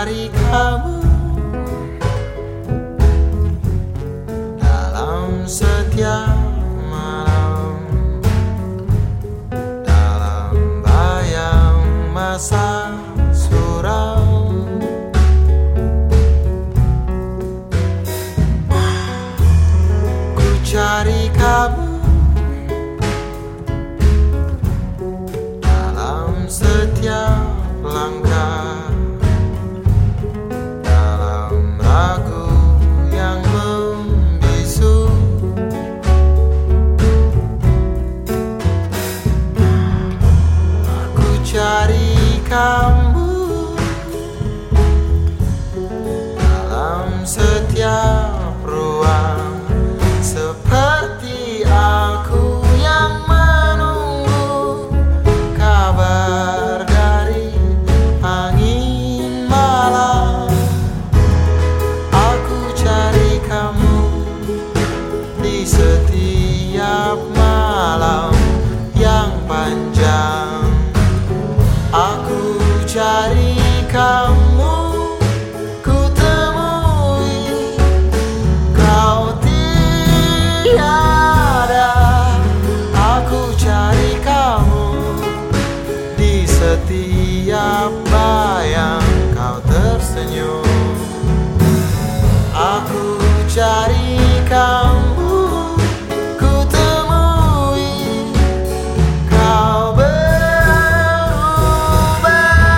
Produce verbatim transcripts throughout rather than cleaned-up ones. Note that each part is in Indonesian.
cari kamu dalam setiap malam, dalam bayang masa suram. Ku cari kamu dalam setiap langkah, dalam ragu yang membisu. Aku cari kamu dalam setiap ruang, seperti aku yang menunggu kabar dari angin malam. Aku cari kamu di setiap malam yang panjang. Aku cari kamu, ku temui kau tiada. Aku cari kamu di setiap bayang kau tersenyum. Aku cari kamu, ku temui kau berubah.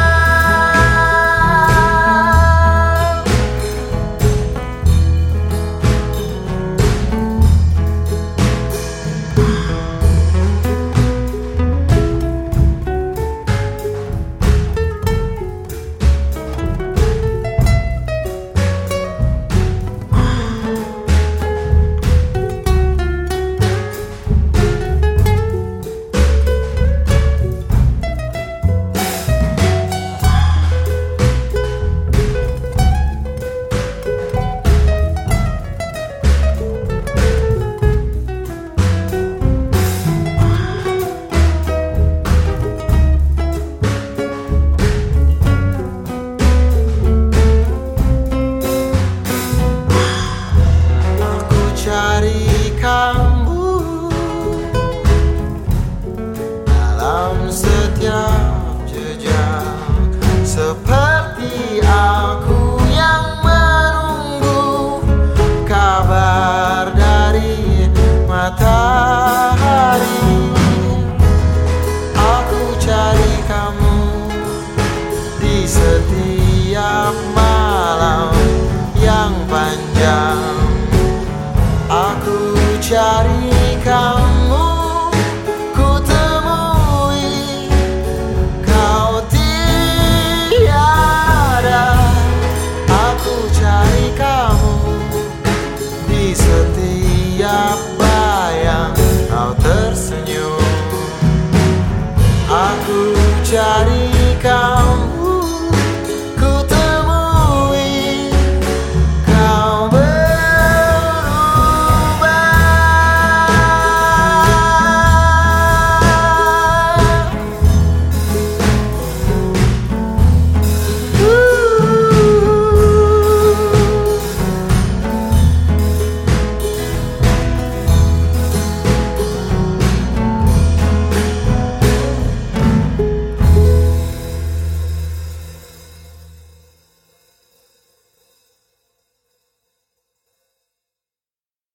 Cari kamu dalam setiap jejak, seperti aku yang menunggu kabar dari matahari. Aku cari kamu di setiap malam yang panjang. Aku cari kamu, ku temui kau tiada. Aku cari kamu di setiap bayang kau tersenyum. Aku cari kamu.